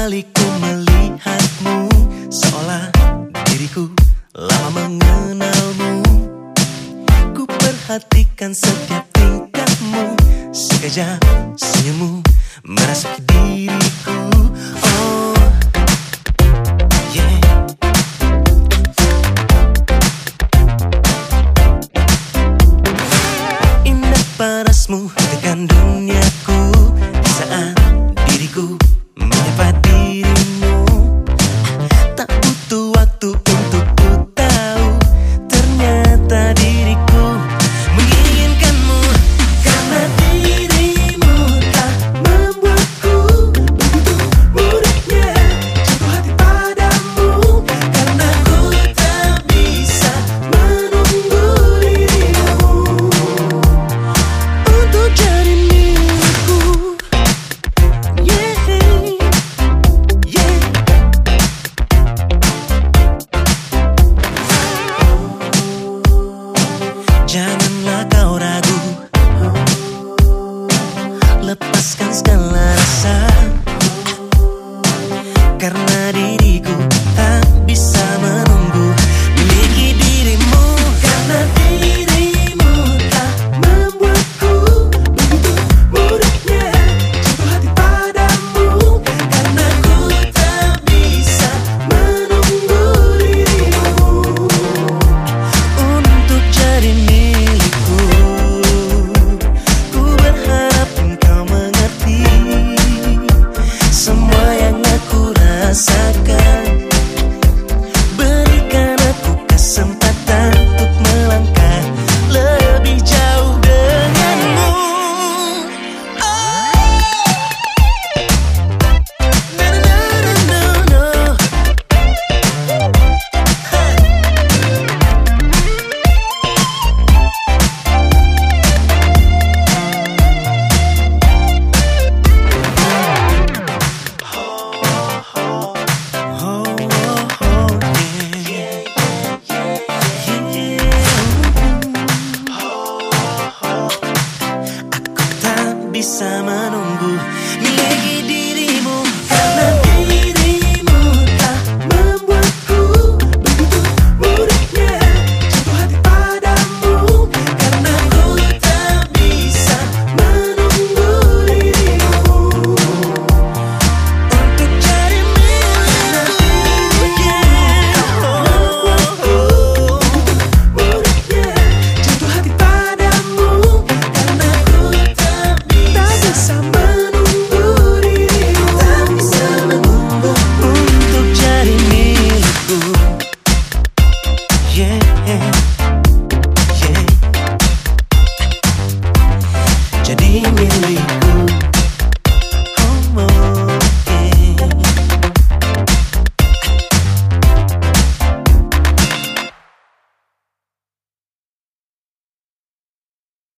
kali ku melihatmu, seolah diriku lama mengenalmu. Ku perhatikan setiap tingkahmu, sekejap senyummu merasuki diriku. Oh yeah. Indah parasmu tekan duniaku di saat diriku menyapa dirimu. Tak butuh waktu untuk ku tahu, ternyata diriku menginginkanmu. Karena dirimu tak membuatku begitu mudahnya jatuh hati padamu. Karena ku tak bisa menunggu dirimu untuk jadi milikku. Janganlah kau ragu, lepaskan segala rasa, karena diriku tak bisa menunggu miliki dirimu. Karena dirimu tak membuatku begitu mudahnya jatuh hati padamu. Karena ku tak bisa menunggu dirimu untuk jadi milikku. Ku berharap engkau mengerti semua yang aku rasakan. Berikan aku kesempatan untuk melangkah lebih jauh denganmu. Na na na na na. Bisa menunggu miliki dirimu. Karena dirimu tak membuatku begitu mudahnya jatuh hati padamu. Karena ku tak bisa menunggu dirimu untuk jadi milikku. Mudahnya jatuh hati padamu. Karena ku tak bisa menunggu dirimu, tak bisa menunggu untuk jadi milikku. Yeah, yeah. Jadi milikku.